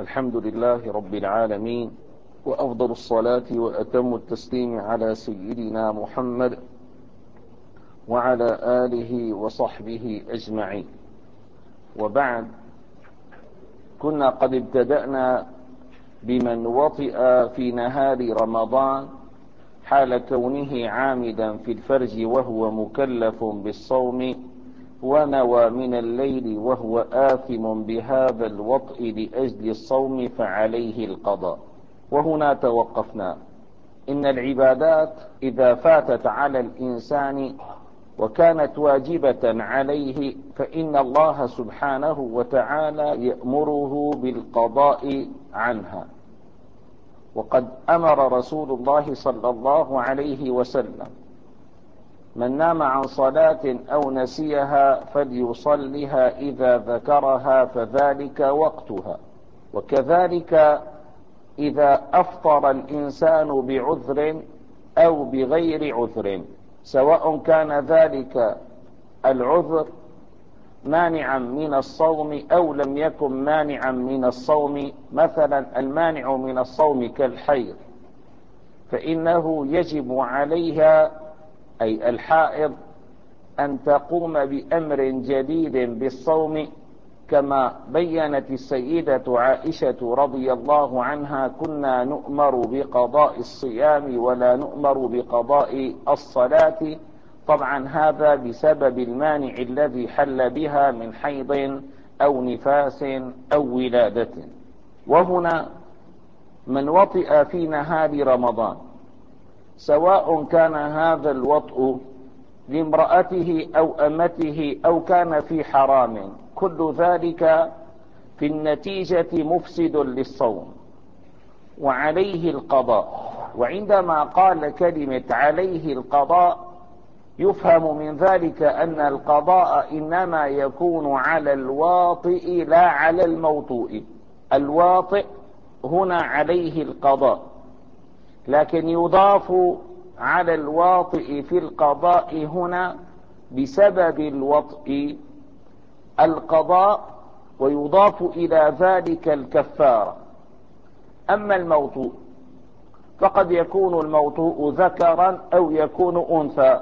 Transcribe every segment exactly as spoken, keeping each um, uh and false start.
الحمد لله رب العالمين، وأفضل الصلاة وأتم التسليم على سيدنا محمد وعلى آله وصحبه أجمعين. وبعد، كنا قد ابتدأنا بمن وطئ في نهار رمضان حال كونه عامدا في الفرج وهو مكلف بالصوم، ونوى من الليل وهو آثم بهذا الوطء لأجل الصوم فعليه القضاء. وهنا توقفنا. إن العبادات إذا فاتت على الإنسان وكانت واجبة عليه فإن الله سبحانه وتعالى يأمره بالقضاء عنها. وقد أمر رسول الله صلى الله عليه وسلم: من نام عن صلاة أو نسيها فليصلها إذا ذكرها فذلك وقتها. وكذلك إذا أفطر الإنسان بعذر أو بغير عذر، سواء كان ذلك العذر مانعا من الصوم أو لم يكن مانعا من الصوم، مثلا المانع من الصوم كالحيض، فإنه يجب عليها أي الحائض أن تقوم بأمر جديد بالصوم، كما بيّنت السيدة عائشة رضي الله عنها: كنا نؤمر بقضاء الصيام ولا نؤمر بقضاء الصلاة. طبعا هذا بسبب المانع الذي حل بها من حيض أو نفاس أو ولادة. وهنا من وطئ في نهار رمضان، سواء كان هذا الوطء لامرأته أو أمته أو كان في حرام، كل ذلك في النتيجة مفسد للصوم وعليه القضاء. وعندما قال كلمة عليه القضاء يفهم من ذلك أن القضاء إنما يكون على الواطئ لا على الموطوء. الواطئ هنا عليه القضاء، لكن يضاف على الواطئ في القضاء هنا بسبب الوطء القضاء، ويضاف إلى ذلك الكفارة. أما الموطوء فقد يكون الموطوء ذكرا أو يكون أنثى.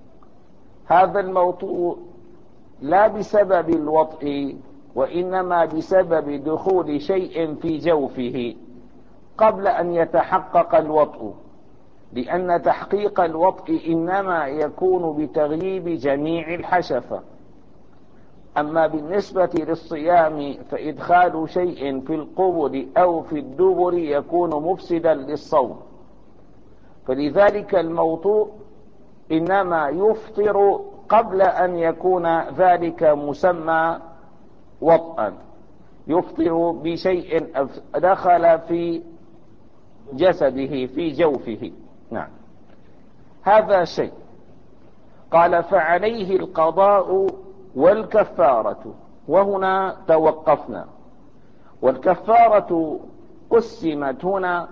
هذا الموطوء لا بسبب الوطء، وإنما بسبب دخول شيء في جوفه قبل أن يتحقق الوطء، لأن تحقيق الوطء إنما يكون بتغييب جميع الحشفة. أما بالنسبة للصيام فإدخال شيء في القبل أو في الدبر يكون مفسدا للصوم، فلذلك الموطوء إنما يفطر قبل أن يكون ذلك مسمى وطئا، يفطر بشيء دخل في جسده في جوفه. نعم، هذا شيء. قال: فعليه القضاء والكفارة. وهنا توقفنا. والكفارة قسمت هنا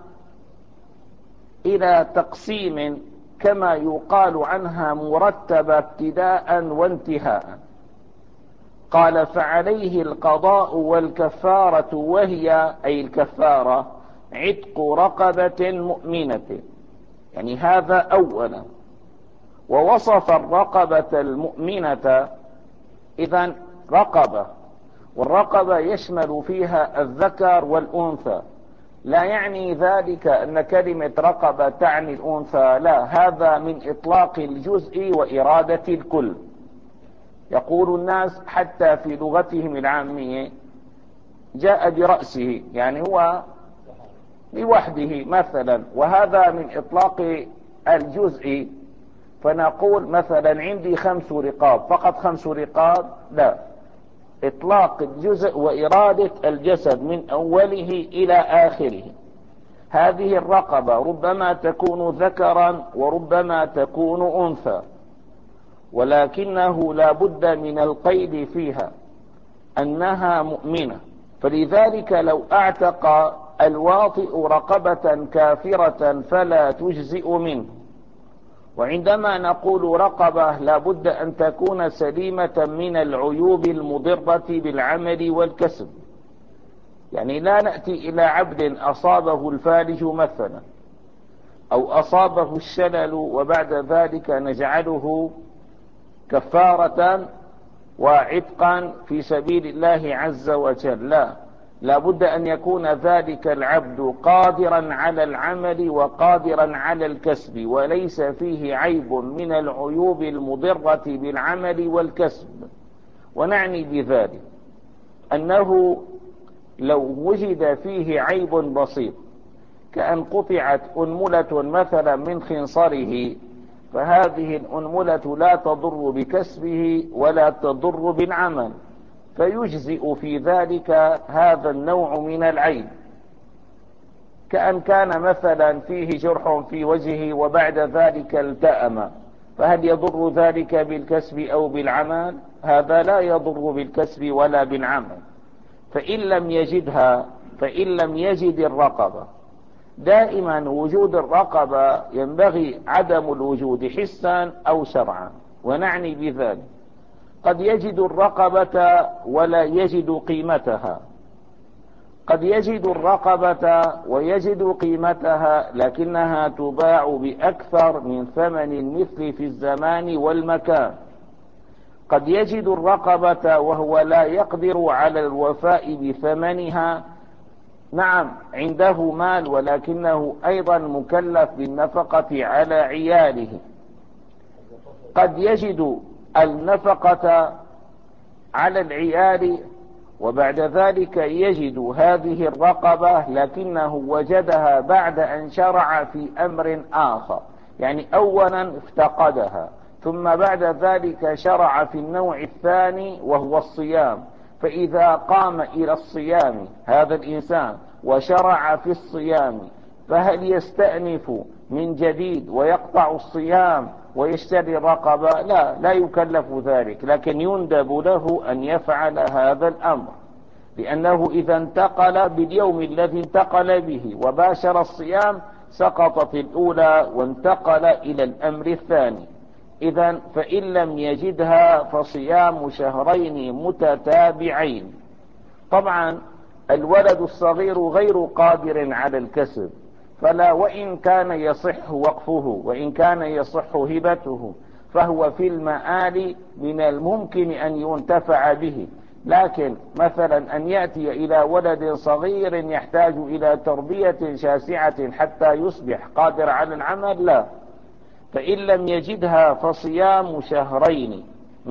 إلى تقسيم كما يقال عنها مرتبة ابتداء وانتهاء. قال: فعليه القضاء والكفارة، وهي أي الكفارة عتق رقبة مؤمنة، يعني هذا أولا. ووصف الرقبة المؤمنة، إذن رقبة، والرقبة يشمل فيها الذكر والأنثى، لا يعني ذلك أن كلمة رقبة تعني الأنثى، لا، هذا من إطلاق الجزء وإرادة الكل. يقول الناس حتى في لغتهم العامية جاء برأسه، يعني هو لوحده مثلا، وهذا من إطلاق الجزء. فنقول مثلا عندي خمس رقاب، فقط خمس رقاب، لا، إطلاق الجزء وإرادة الجسد من أوله إلى آخره. هذه الرقبة ربما تكون ذكرا وربما تكون أنثى، ولكنه لا بد من القيد فيها أنها مؤمنة. فلذلك لو اعتق الواطئ رقبة كافرة فلا تجزئ منه. وعندما نقول رقبة لا بد أن تكون سليمة من العيوب المضرة بالعمل والكسب، يعني لا نأتي إلى عبد أصابه الفالج مثلا أو أصابه الشلل وبعد ذلك نجعله كفارة وعتقا في سبيل الله عز وجل. لا، لا بد أن يكون ذلك العبد قادرا على العمل وقادرا على الكسب، وليس فيه عيب من العيوب المضرة بالعمل والكسب. ونعني بذلك أنه لو وجد فيه عيب بسيط كأن قطعت أنملة مثلا من خنصره، فهذه الأنملة لا تضر بكسبه ولا تضر بالعمل، فيجزئ في ذلك هذا النوع من العيب. كأن كان مثلا فيه جرح في وجهه وبعد ذلك التأم، فهل يضر ذلك بالكسب أو بالعمل؟ هذا لا يضر بالكسب ولا بالعمل. فإن لم يجدها فإن لم يجد الرقبة، دائما وجود الرقبة ينبغي عدم الوجود حسا أو شرعا. ونعني بذلك قد يجد الرقبة ولا يجد قيمتها، قد يجد الرقبة ويجد قيمتها لكنها تباع بأكثر من ثمن المثل في الزمان والمكان. قد يجد الرقبة وهو لا يقدر على الوفاء بثمنها، نعم عنده مال ولكنه أيضا مكلف بالنفقة على عياله. قد يجد النفقة على العيال وبعد ذلك يجد هذه الرقبة لكنه وجدها بعد أن شرع في أمر آخر، يعني أولا افتقدها ثم بعد ذلك شرع في النوع الثاني وهو الصيام. فإذا قام إلى الصيام هذا الإنسان وشرع في الصيام، فهل يستأنف من جديد ويقطع الصيام ويشتري الرقبة؟ لا، لا يكلف ذلك، لكن يندب له أن يفعل هذا الأمر، لأنه إذا انتقل باليوم الذي انتقل به وباشر الصيام سقطت الأولى وانتقل إلى الأمر الثاني. إذن فإن لم يجدها فصيام شهرين متتابعين. طبعا الولد الصغير غير قادر على الكسب، فلا، وإن كان يصح وقفه وإن كان يصح هبته فهو في المآل من الممكن أن ينتفع به. لكن مثلا أن يأتي إلى ولد صغير يحتاج إلى تربية شاسعة حتى يصبح قادر على العمل، لا. فإن لم يجدها فصيام شهرين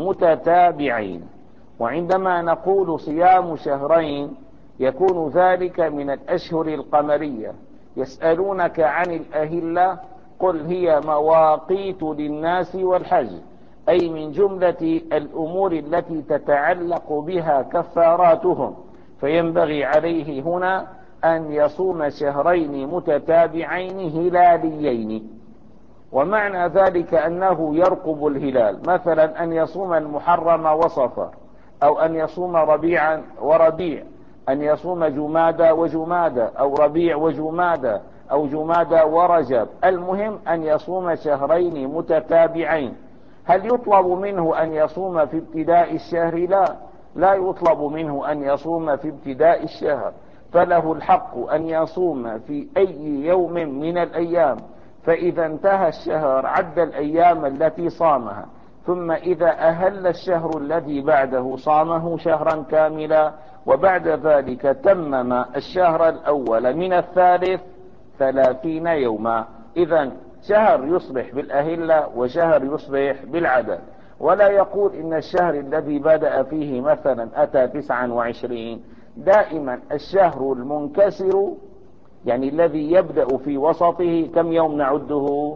متتابعين. وعندما نقول صيام شهرين يكون ذلك من الأشهر القمرية. يسألونك عن الأهلة، قل هي مواقيت للناس والحج، أي من جملة الأمور التي تتعلق بها كفاراتهم، فينبغي عليه هنا أن يصوم شهرين متتابعين هلاليين. ومعنى ذلك أنه يرقب الهلال، مثلا أن يصوم المحرم وصفر، أو أن يصوم ربيعا وربيع، أن يصوم جمادى وجمادى، أو ربيع وجمادى، أو جمادى ورجب. المهم أن يصوم شهرين متتابعين. هل يطلب منه أن يصوم في ابتداء الشهر؟ لا، لا يطلب منه أن يصوم في ابتداء الشهر، فله الحق أن يصوم في أي يوم من الأيام، فإذا انتهى الشهر عد الأيام التي صامها، ثم إذا أهل الشهر الذي بعده صامه شهرا كاملا، وبعد ذلك تمم الشهر الأول من الثالث ثلاثين يوما. إذن شهر يصبح بالأهلة وشهر يصبح بالعدد، ولا يقول إن الشهر الذي بدأ فيه مثلا أتى تسعا وعشرين. دائما الشهر المنكسر يعني الذي يبدأ في وسطه كم يوم نعده؟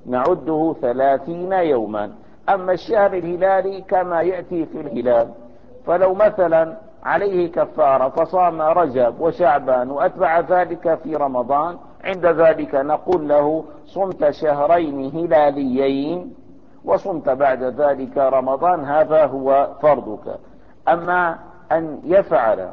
نعده ثلاثين يوما. أما الشهر الهلالي كما يأتي في الهلال، فلو مثلا عليه كفارة فصام رجب وشعبان وأتبع ذلك في رمضان، عند ذلك نقول له صمت شهرين هلاليين وصمت بعد ذلك رمضان، هذا هو فرضك. أما أن يفعل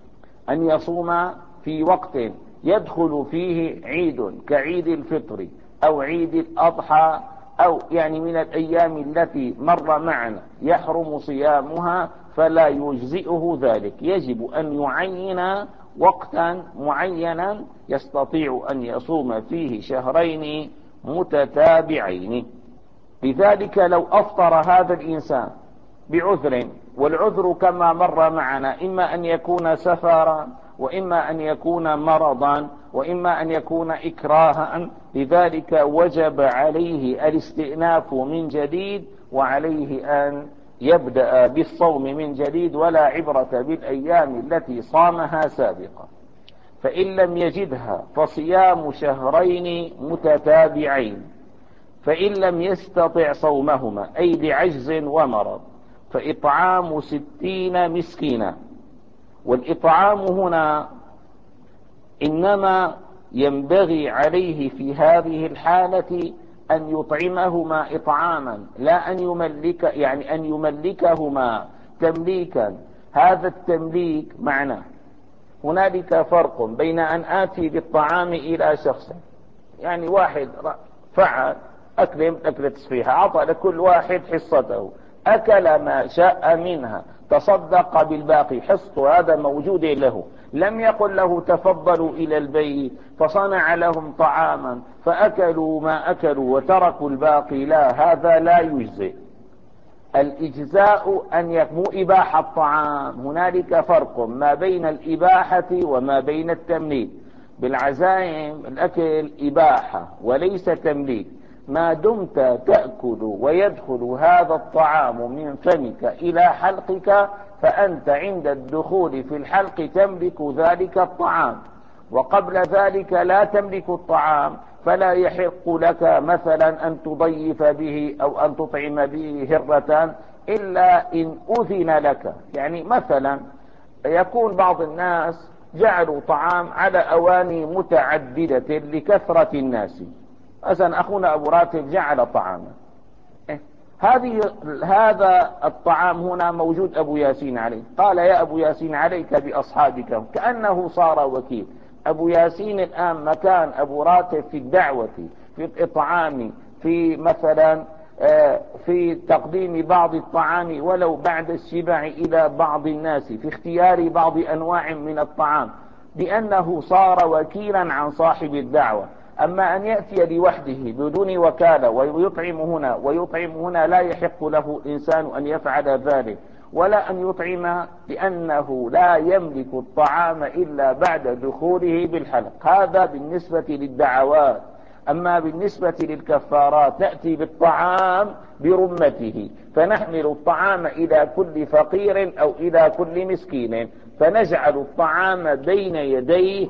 أن يصوم في وقت يدخل فيه عيد كعيد الفطر أو عيد الأضحى، أو يعني من الأيام التي مر معنا يحرم صيامها، فلا يجزئه ذلك. يجب أن يعين وقتا معينا يستطيع أن يصوم فيه شهرين متتابعين. لذلك لو أفطر هذا الإنسان بعذر، والعذر كما مر معنا إما أن يكون سفرا، وإما أن يكون مرضا، وإما أن يكون إكراها، لذلك وجب عليه الاستئناف من جديد، وعليه أن يبدأ بالصوم من جديد، ولا عبرة بالأيام التي صامها سابقا. فإن لم يجدها فصيام شهرين متتابعين. فإن لم يستطع صومهما أي لعجز ومرض فإطعام ستين مسكينا. والإطعام هنا إنما ينبغي عليه في هذه الحالة أن يطعمهما إطعاما، لا أن يملك يعني أن يملكهما تمليكا. هذا التمليك معناه هنالك فرق بين أن آتي بالطعام إلى شخص، يعني واحد فعل أكل أكلة تصفيحة، أعطى لكل واحد حصته، أكل ما شاء منها، تصدق بالباقي، حصته هذا موجود له، لم يقل له تفضلوا إلى البيت فصنع لهم طعاما فأكلوا ما أكلوا وتركوا الباقي، لا، هذا لا يجزئ. الإجزاء أن يكون إباحة الطعام، هنالك فرق ما بين الإباحة وما بين التمليك. بالعزائم الأكل إباحة وليس تمليك، ما دمت تأكل ويدخل هذا الطعام من فمك إلى حلقك فأنت عند الدخول في الحلق تملك ذلك الطعام، وقبل ذلك لا تملك الطعام، فلا يحق لك مثلا أن تضيف به أو أن تطعم به هرة إلا إن أذن لك. يعني مثلا يكون بعض الناس جعلوا طعام على أواني متعددة لكثرة الناس، مثلا أخونا أبو راتب جعل طعاما، إيه؟ هذه هذا الطعام هنا موجود أبو ياسين عليه، قال يا أبو ياسين عليك بأصحابك، كأنه صار وكيل. أبو ياسين الآن مكان أبو راتب في الدعوة، في الإطعام، في مثلا في تقديم بعض الطعام ولو بعد الشبع إلى بعض الناس، في اختيار بعض أنواع من الطعام، لأنه صار وكيلا عن صاحب الدعوة. أما أن يأتي لوحده بدون وكالة ويطعم هنا ويطعم هنا، لا يحق له إنسان أن يفعل ذلك، ولا أن يطعم، لأنه لا يملك الطعام إلا بعد دخوله بالحلق. هذا بالنسبة للدعوات. أما بالنسبة للكفارات نأتي بالطعام برمته، فنحمل الطعام إلى كل فقير أو إلى كل مسكين، فنجعل الطعام بين يديه،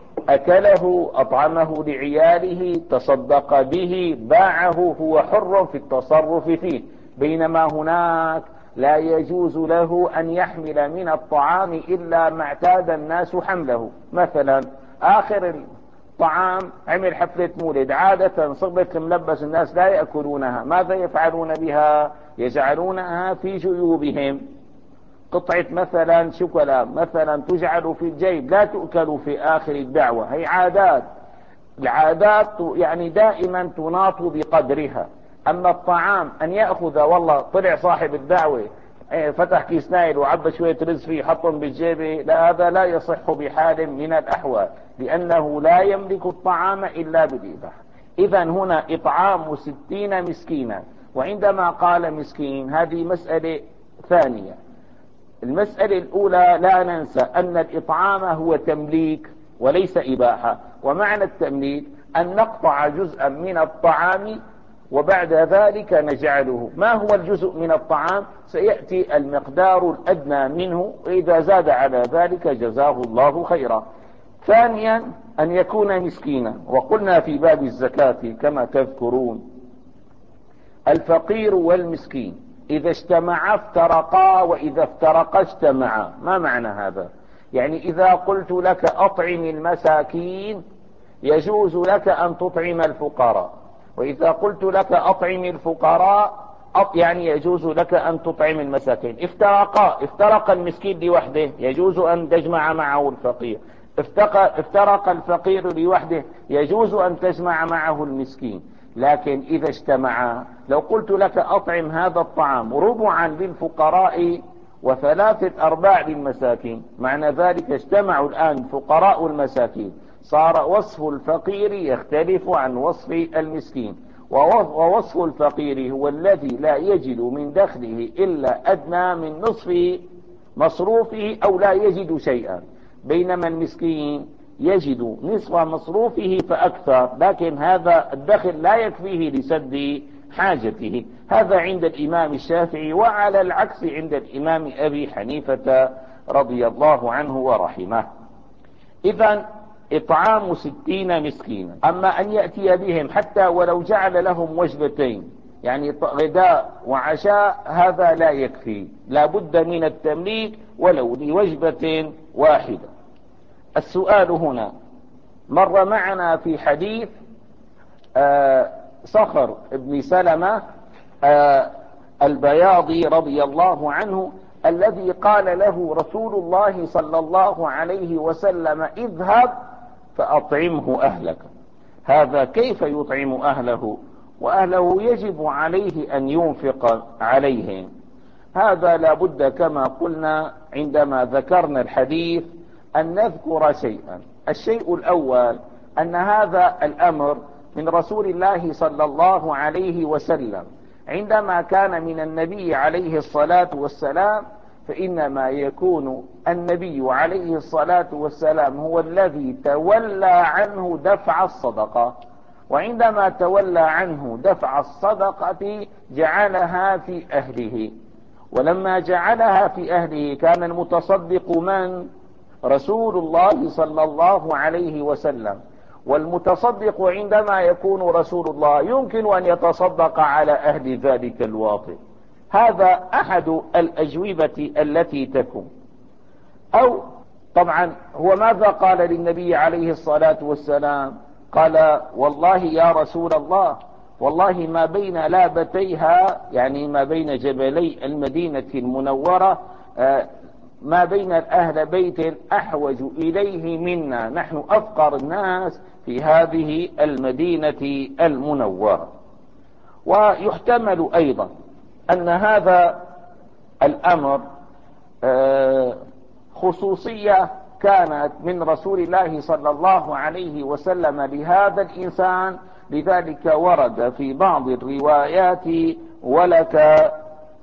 أكله، أطعمه لعياله، تصدق به، باعه، هو حر في التصرف فيه. بينما هناك لا يجوز له أن يحمل من الطعام إلا ما اعتاد الناس حمله. مثلا آخر الطعام عمل حفلة مولد، عادة صبة ملبس الناس لا يأكلونها، ماذا يفعلون بها؟ يجعلونها في جيوبهم. قطعة مثلا شوكولا مثلا تجعل في الجيب، لا تؤكل في آخر الدعوة. هي عادات، العادات يعني دائما تناط بقدرها. أما الطعام أن يأخذ، والله طلع صاحب الدعوة فتح كيس نايل وعبى شوية رز فيه حطهم بالجيب، لا، هذا لا يصح بحال من الأحوال، لأنه لا يملك الطعام إلا بالإباحة. إذن هنا إطعام ستين مسكينا. وعندما قال مسكين هذه مسألة ثانية. المسألة الأولى لا ننسى أن الإطعام هو تمليك وليس إباحة، ومعنى التمليك أن نقطع جزءا من الطعام وبعد ذلك نجعله. ما هو الجزء من الطعام؟ سيأتي المقدار الأدنى منه، وإذا زاد على ذلك جزاه الله خيرا. ثانيا أن يكون مسكينا. وقلنا في باب الزكاة كما تذكرون الفقير والمسكين إذا اجتمعا افترقا، وإذا افترقا اجتمعا. ما معنى هذا؟ يعني إذا قلت لك أطعم المساكين يجوز لك أن تطعم الفقراء، وإذا قلت لك أطعم الفقراء يعني يجوز لك أن تطعم المساكين. افترقا، افترق المسكين لوحده يجوز أن تجمع معه الفقير، افترق الفقير لوحده يجوز أن تجمع معه المسكين. لكن إذا اجتمعا، لو قلت لك أطعم هذا الطعام ربعا للفقراء وثلاثة أرباع للمساكين. معنى ذلك اجتمعوا الآن فقراء المساكين، صار وصف الفقير يختلف عن وصف المسكين. ووصف الفقير هو الذي لا يجد من دخله إلا أدنى من نصف مصروفه أو لا يجد شيئا، بينما المسكين يجد نصف مصروفه فأكثر، لكن هذا الدخل لا يكفيه لسد حاجته. هذا عند الإمام الشافعي، وعلى العكس عند الإمام أبي حنيفة رضي الله عنه ورحمه. إذن إطعام ستين مسكينا. أما أن يأتي بهم حتى ولو جعل لهم وجبتين، يعني غداء وعشاء، هذا لا يكفي، لا بد من التمليك ولو لوجبة واحدة. السؤال هنا، مر معنا في حديث آه صخر بن سلمة آه البياضي رضي الله عنه، الذي قال له رسول الله صلى الله عليه وسلم: اذهب فأطعمه أهلك. هذا كيف يطعم أهله وأهله يجب عليه أن ينفق عليهم؟ هذا لا بد كما قلنا عندما ذكرنا الحديث أن نذكر شيئا. الشيء الأول أن هذا الأمر من رسول الله صلى الله عليه وسلم، عندما كان من النبي عليه الصلاة والسلام فإنما يكون النبي عليه الصلاة والسلام هو الذي تولى عنه دفع الصدقة، وعندما تولى عنه دفع الصدقة جعلها في أهله، ولما جعلها في أهله كان المتصدق من؟ رسول الله صلى الله عليه وسلم. والمتصدق عندما يكون رسول الله يمكن أن يتصدق على أهل ذلك الواطئ. هذا أحد الأجوبة التي تكون. أو طبعا هو ماذا قال للنبي عليه الصلاة والسلام؟ قال: والله يا رسول الله، والله ما بين لابتيها، يعني ما بين جبلي المدينة المنورة، ما بين أهل بيت أحوج إليه منا، نحن أفقر الناس في هذه المدينة المنورة. ويحتمل أيضا أن هذا الأمر خصوصية كانت من رسول الله صلى الله عليه وسلم لهذا الإنسان، لذلك ورد في بعض الروايات: ولك،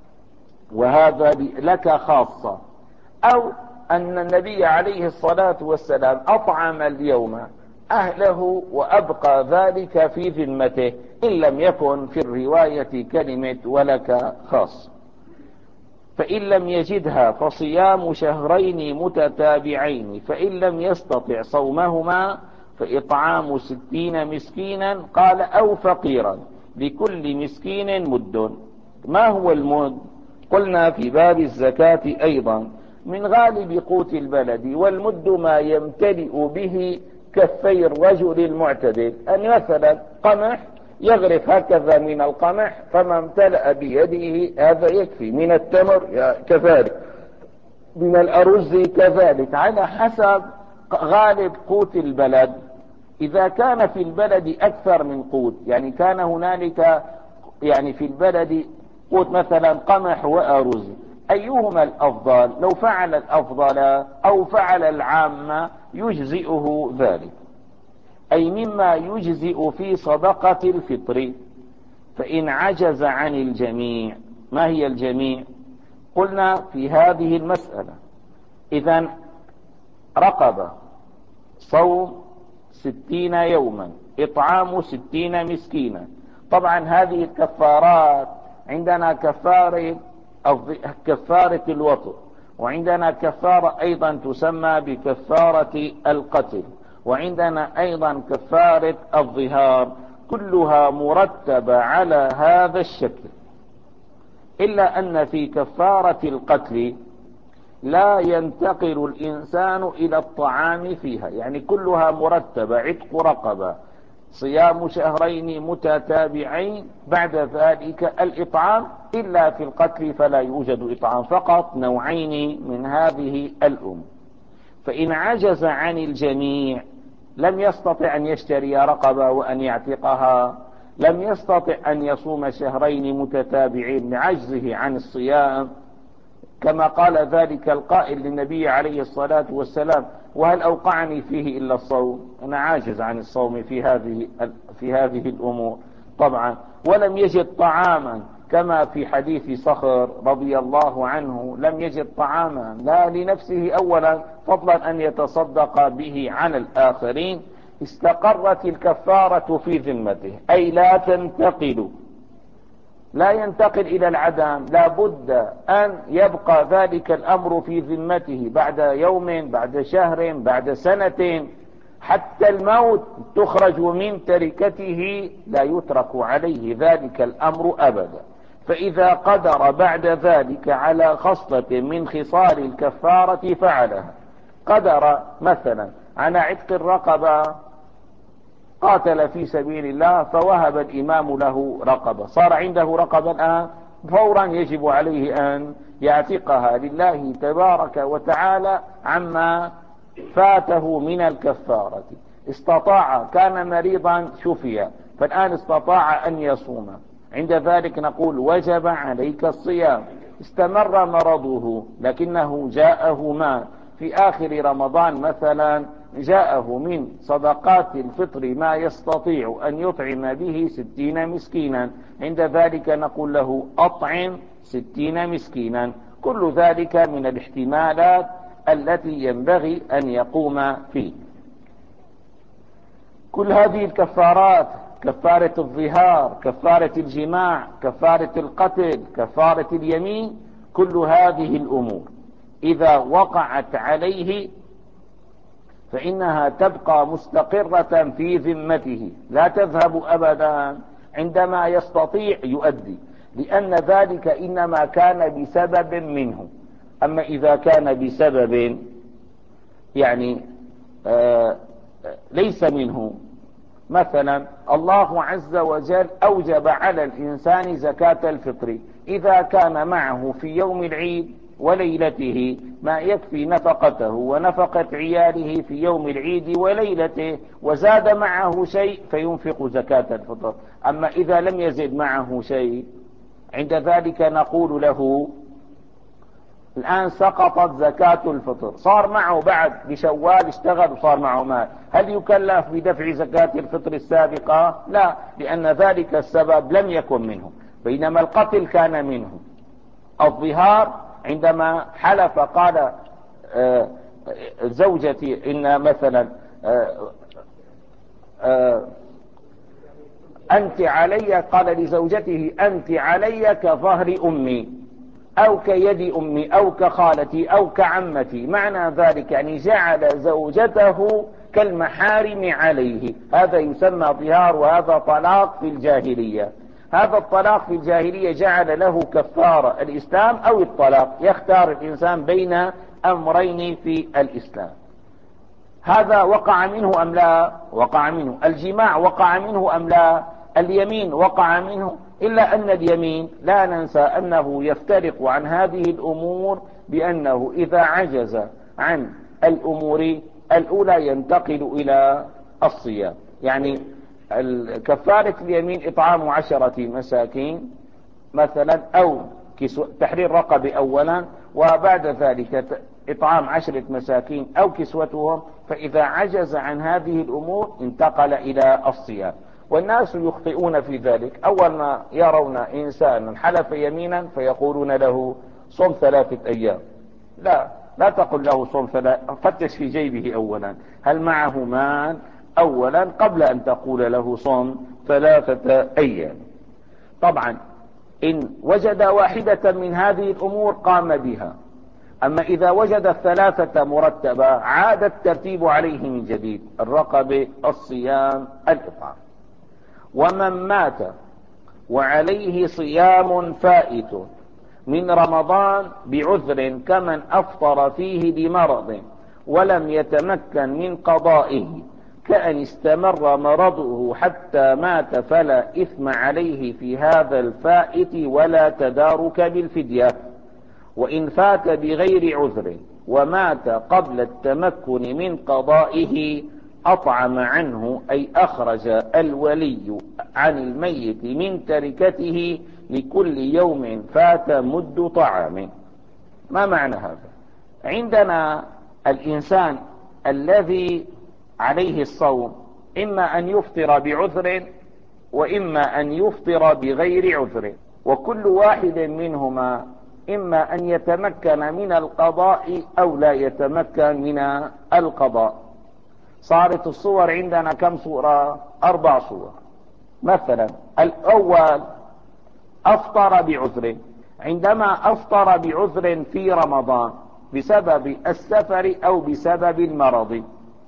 وهذا لك خاصة. أو أن النبي عليه الصلاة والسلام أطعم اليوم أهله وأبقى ذلك في ذمته، إن لم يكن في الرواية كلمة ولك خاص. فإن لم يجدها فصيام شهرين متتابعين، فإن لم يستطع صومهما فإطعام ستين مسكينا. قال: أو فقيرا، لكل مسكين مد. ما هو المد؟ قلنا في باب الزكاة أيضا من غالب قوت البلد، والمد ما يمتلئ به كفي الرجل المعتدل. أن مثلا قمح يغرف هكذا من القمح، فما امتلأ بيده هذا يكفي. من التمر كذلك، من الأرز كذلك، على حسب غالب قوت البلد. إذا كان في البلد أكثر من قوت، يعني كان هنالك يعني في البلد قوت مثلا قمح وأرز، أيهما الأفضل؟ لو فعل الأفضل أو فعل العامة يجزئه ذلك، أي مما يجزئ في صدقة الفطر. فإن عجز عن الجميع، ما هي الجميع؟ قلنا في هذه المسألة إذن رقبة، صوم ستين يوما، إطعام ستين مسكينا. طبعا هذه الكفارات عندنا كفارة كفارة الوطء، وعندنا كفارة أيضا تسمى بكفارة القتل، وعندنا أيضا كفارة الظهار، كلها مرتبة على هذا الشكل، إلا أن في كفارة القتل لا ينتقل الإنسان إلى الطعام فيها، يعني كلها مرتبة: عتق رقبة، صيام شهرين متتابعين، بعد ذلك الإطعام، إلا في القتل فلا يوجد إطعام، فقط نوعين من هذه الأم. فإن عجز عن الجميع، لم يستطع أن يشتري رقبة وأن يعتقها، لم يستطع أن يصوم شهرين متتابعين لعجزه عن الصيام، كما قال ذلك القائل للنبي عليه الصلاة والسلام: وهل أوقعني فيه إلا الصوم؟ أنا عاجز عن الصوم في هذه في هذه الأمور. طبعا ولم يجد طعاما، كما في حديث صخر رضي الله عنه: لم يجد طعاما لا لنفسه أولا فضلا أن يتصدق به على الآخرين. استقرت الكفارة في ذمته، أي لا تنتقل لا ينتقل إلى العدم، لا بد أن يبقى ذلك الأمر في ذمته بعد يوم، بعد شهر، بعد سنة، حتى الموت تخرج من تركته، لا يترك عليه ذلك الأمر أبدا. فإذا قدر بعد ذلك على خصلة من خصال الكفارة فعلها. قدر مثلا على عتق الرقبة، قاتل في سبيل الله فوهب الإمام له رقبة، صار عنده رقبة الآن، فورا يجب عليه أن يعتقها لله تبارك وتعالى عما فاته من الكفارة. استطاع، كان مريضا شفي، فالآن استطاع أن يصوم، عند ذلك نقول: وجب عليك الصيام. استمر مرضه لكنه جاءه ما في آخر رمضان مثلا، جاءه من صدقات الفطر ما يستطيع أن يطعم به ستين مسكينا، عند ذلك نقول له: أطعم ستين مسكينا. كل ذلك من الاحتمالات التي ينبغي أن يقوم فيه. كل هذه الكفارات، كفارة الظهار، كفارة الجماع، كفارة القتل، كفارة اليمين، كل هذه الأمور إذا وقعت عليه فإنها تبقى مستقرة في ذمته، لا تذهب أبدا. عندما يستطيع يؤدي، لأن ذلك إنما كان بسبب منه. أما إذا كان بسبب يعني آه ليس منه، مثلا الله عز وجل أوجب على الإنسان زكاة الفطر، إذا كان معه في يوم العيد وليلته ما يكفي نفقته ونفقة عياله في يوم العيد وليلته، وزاد معه شيء فينفق زكاة الفطر. أما إذا لم يزد معه شيء، عند ذلك نقول له: الآن سقطت زكاة الفطر، صار معه بعد بشوال اشتغل وصار معه مال، هل يكلف بدفع زكاة الفطر السابقة؟ لا، لأن ذلك السبب لم يكن منه، بينما القتل كان منه. الظهار عندما حلف قال آه زوجتي إن مثلا آه آه أنت علي، قال لزوجته: أنت علي كظهر أمي أو كيد أمي أو كخالتي أو كعمتي. معنى ذلك يعني جعل زوجته كالمحارم عليه. هذا يسمى ظهار، وهذا طلاق في الجاهلية. هذا الطلاق في الجاهلية جعل له كفارة الإسلام أو الطلاق، يختار الإنسان بين أمرين في الإسلام. هذا وقع منه أم لا؟ وقع منه. الجماع وقع منه أم لا؟ اليمين وقع منه، إلا أن اليمين لا ننسى أنه يفترق عن هذه الأمور بأنه إذا عجز عن الأمور الأولى ينتقل إلى الصيام. يعني كفارة اليمين إطعام عشرة مساكين مثلا، أو تحرير رقبة أولا، وبعد ذلك إطعام عشرة مساكين أو كسوتهم. فإذا عجز عن هذه الأمور انتقل إلى الصيام. والناس يخطئون في ذلك، أول ما يرون إنسانا حلف يمينا فيقولون له: صم ثلاثة أيام. لا، لا تقل له صم ثلاثة، فتش في جيبه أولا هل معه مال أولا قبل أن تقول له صم ثلاثة أيام. طبعا إن وجد واحدة من هذه الأمور قام بها، أما إذا وجد الثلاثة مرتبة عاد الترتيب عليه من جديد: الرقبة، الصيام، الإطعام. ومن مات وعليه صيام فائت من رمضان بعذر كمن أفطر فيه لمرض ولم يتمكن من قضائه، كأن استمر مرضه حتى مات، فلا إثم عليه في هذا الفائت ولا تدارك بالفدية. وإن فات بغير عذر ومات قبل التمكن من قضائه أطعم عنه، أي أخرج الولي عن الميت من تركته لكل يوم فات مد طعام. ما معنى هذا؟ عندنا الإنسان الذي عليه الصوم إما أن يفطر بعذر وإما أن يفطر بغير عذر، وكل واحد منهما إما أن يتمكن من القضاء أو لا يتمكن من القضاء. صارت الصور عندنا كم صورة؟ أربع صور. مثلا الأول أفطر بعذر، عندما أفطر بعذر في رمضان بسبب السفر أو بسبب المرض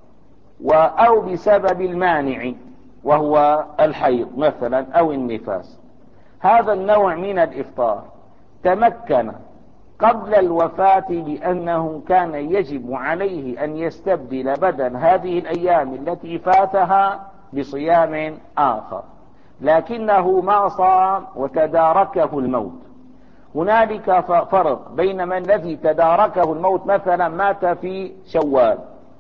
أو بسبب المانع وهو الحيض مثلا أو النفاس، هذا النوع من الإفطار تمكن قبل الوفاة لأنه كان يجب عليه أن يستبدل بدل هذه الأيام التي فاتها بصيام آخر، لكنه ما صام وتداركه الموت. هنالك فرق بين من الذي تداركه الموت، مثلا مات في شوال،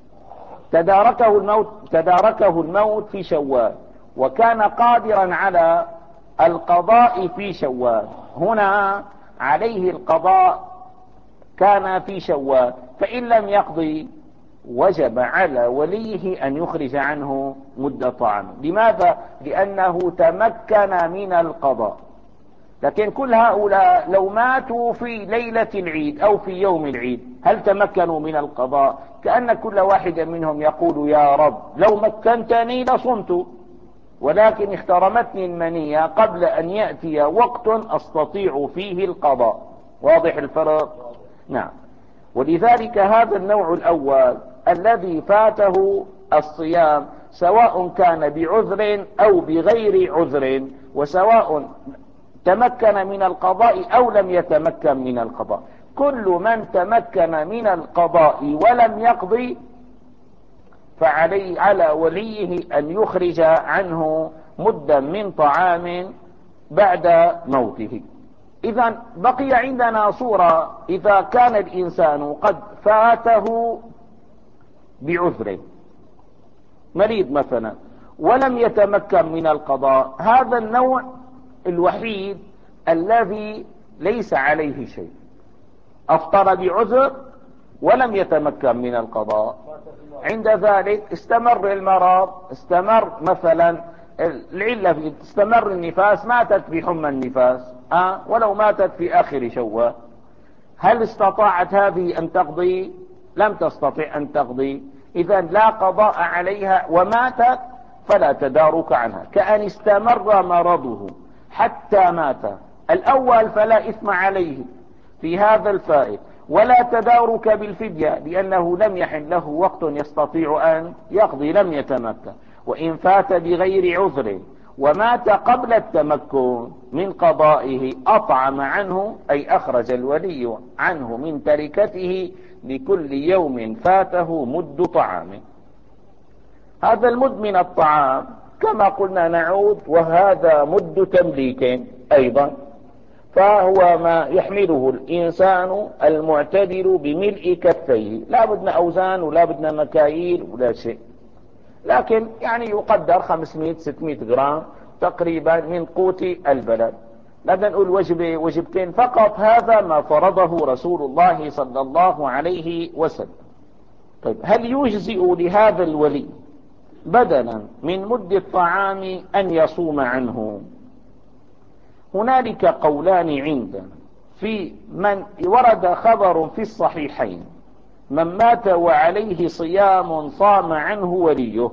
تداركه الموت تداركه الموت في شوال وكان قادرا على القضاء في شوال، هنا عليه القضاء كان في شوال، فإن لم يقضي وجب على وليه أن يخرج عنه مدة طعام. لماذا؟ لأنه تمكن من القضاء. لكن كل هؤلاء لو ماتوا في ليلة العيد أو في يوم العيد هل تمكنوا من القضاء؟ كأن كل واحد منهم يقول يا رب لو مكنتني لصمت، ولكن اخترمتني المنية قبل أن يأتي وقت أستطيع فيه القضاء. واضح الفرق؟ نعم. ولذلك هذا النوع الأول الذي فاته الصيام سواء كان بعذر أو بغير عذر، وسواء تمكن من القضاء أو لم يتمكن من القضاء، كل من تمكن من القضاء ولم يقضي فعلي على وليه أن يخرج عنه مدا من طعام بعد موته. إذن بقي عندنا صورة إذا كان الإنسان قد فاته بعذر، مريض مثلا ولم يتمكن من القضاء، هذا النوع الوحيد الذي ليس عليه شيء، أفطر بعذر ولم يتمكن من القضاء، عند ذلك استمر المرض، استمر مثلا العلة، استمر النفاس، ماتت بحمى النفاس أه؟ ولو ماتت في آخر شوال، هل استطاعت هذه أن تقضي؟ لم تستطع أن تقضي، إذن لا قضاء عليها، وماتت فلا تدارك عنها، كأن استمر مرضه حتى مات. الأول فلا إثم عليه في هذا الفائت، ولا تدارك بالفدية لأنه لم يحن له وقت يستطيع أن يقضي، لم يتمكن. وإن فات بغير عذر ومات قبل التمكن من قضائه أطعم عنه، أي أخرج الولي عنه من تركته لكل يوم فاته مد طعام. هذا المد من الطعام كما قلنا نعود، وهذا مد تمليك أيضا، فهو ما يحمله الإنسان المعتدل بملء كفيه، لا بدنا أوزان ولا بدنا مكاييل ولا شيء، لكن يعني يقدر خمسمائة ستمائة جرام تقريبا من قوت البلد. لا نقول وجبة وجبتين فقط، هذا ما فرضه رسول الله صلى الله عليه وسلم. طيب هل يجزئ لهذا الولي بدلا من مد الطعام أن يصوم عنه؟ هنالك قولان عندنا في من ورد خبر في الصحيحين من مات وعليه صيام صام عنه وليه،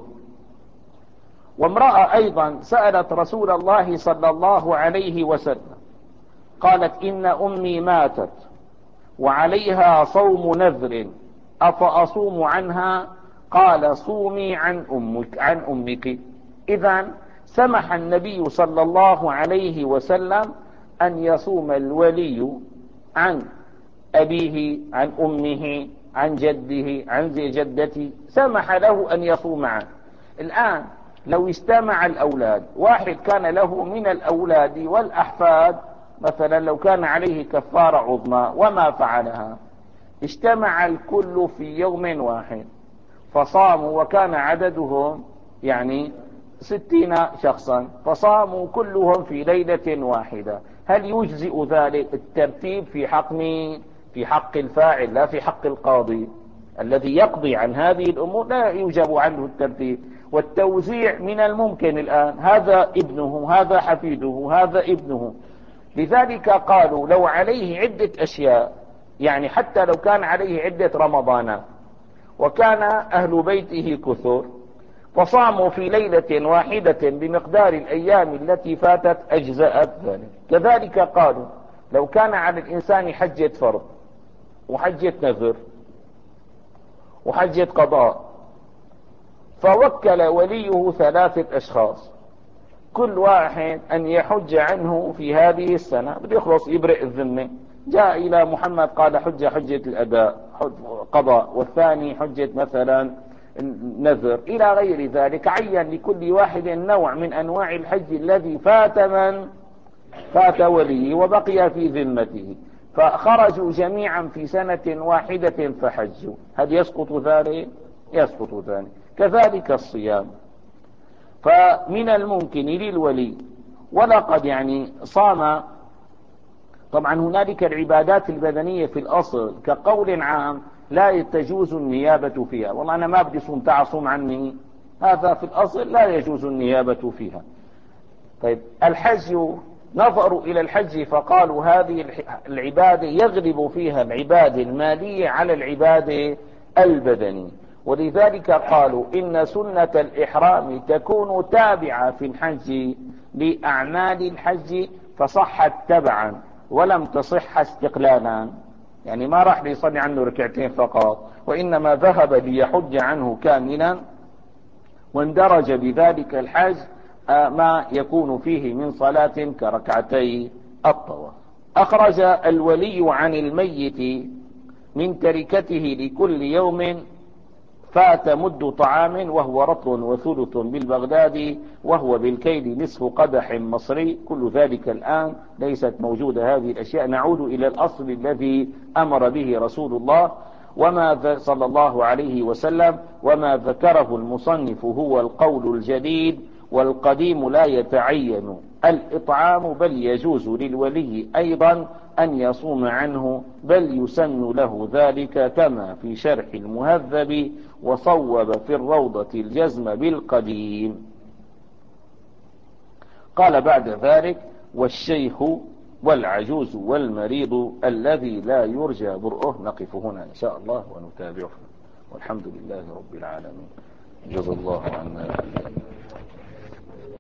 وامرأة أيضا سألت رسول الله صلى الله عليه وسلم قالت إن أمي ماتت وعليها صوم نذر أفأصوم عنها؟ قال صومي عن أمك عن أمك. إذن سمح النبي صلى الله عليه وسلم أن يصوم الولي عن أبيه عن أمه عن جده عن زي جدته، سمح له أن يصوم عنه. الآن لو اجتمع الأولاد، واحد كان له من الأولاد والأحفاد مثلا لو كان عليه كفارة عظمى وما فعلها، اجتمع الكل في يوم واحد فصاموا، وكان عددهم يعني ستين شخصا، فصاموا كلهم في ليلة واحدة، هل يجزئ ذلك الترتيب في حق مين؟ في حق الفاعل لا في حق القاضي الذي يقضي عن هذه الأمور، لا يوجب عنه الترتيب والتوزيع. من الممكن الآن هذا ابنه، هذا حفيده، هذا ابنه. لذلك قالوا لو عليه عدة أشياء، يعني حتى لو كان عليه عدة رمضانات وكان أهل بيته كثر فصاموا في ليلة واحدة بمقدار الأيام التي فاتت أجزأت ذلك. كذلك قالوا لو كان على الإنسان حجة فرض وحجة نذر وحجة قضاء، فوكل وليه ثلاثة أشخاص كل واحد أن يحج عنه في هذه السنة، بده يخلص يبرئ الذمة، جاء إلى محمد قال حجة حجة الأداء قضاء، والثاني حجة مثلا نذر إلى غير ذلك، عين لكل واحد نوع من أنواع الحج الذي فات من فات وليه وبقي في ذمته، فخرجوا جميعا في سنة واحدة فحجوا. هل يسقط ذلك؟ يسقط ذلك. كذلك الصيام، فمن الممكن للولي ولقد يعني صام. طبعا هنالك العبادات البدنية في الأصل كقول عام لا تجوز النيابة فيها، والله أنا ما بدي صوم تعال صوم عني، هذا في الأصل لا يجوز النيابة فيها. طيب الحج، نظروا إلى الحج فقالوا هذه العبادة يغلب فيها العبادة المالية على العبادة البدنية، ولذلك قالوا إن سنة الإحرام تكون تابعة في الحج لأعمال الحج فصحت تبعا ولم تصح استقلالا، يعني ما راح ليصلي عنه ركعتين فقط، وإنما ذهب ليحج عنه كاملا، واندرج بذلك الحج ما يكون فيه من صلاة كركعتي الطواف. أخرج الولي عن الميت من تركته لكل يوم فات مد طعام وهو رطل وثلث بالبغدادي وهو بالكيل نصف قدح مصري. كل ذلك الآن ليست موجودة هذه الأشياء. نعود إلى الأصل الذي أمر به رسول الله وما صلى الله عليه وسلم، وما ذكره المصنف هو القول الجديد والقديم لا يتعين الإطعام، بل يجوز للولي أيضا أن يصوم عنه، بل يسن له ذلك كما في شرح المهذب، وصوب في الروضة الجزم بالقديم. قال بعد ذلك والشيخ والعجوز والمريض الذي لا يرجى برؤه. نقف هنا إن شاء الله ونتابعه، والحمد لله رب العالمين. جزا الله عنا.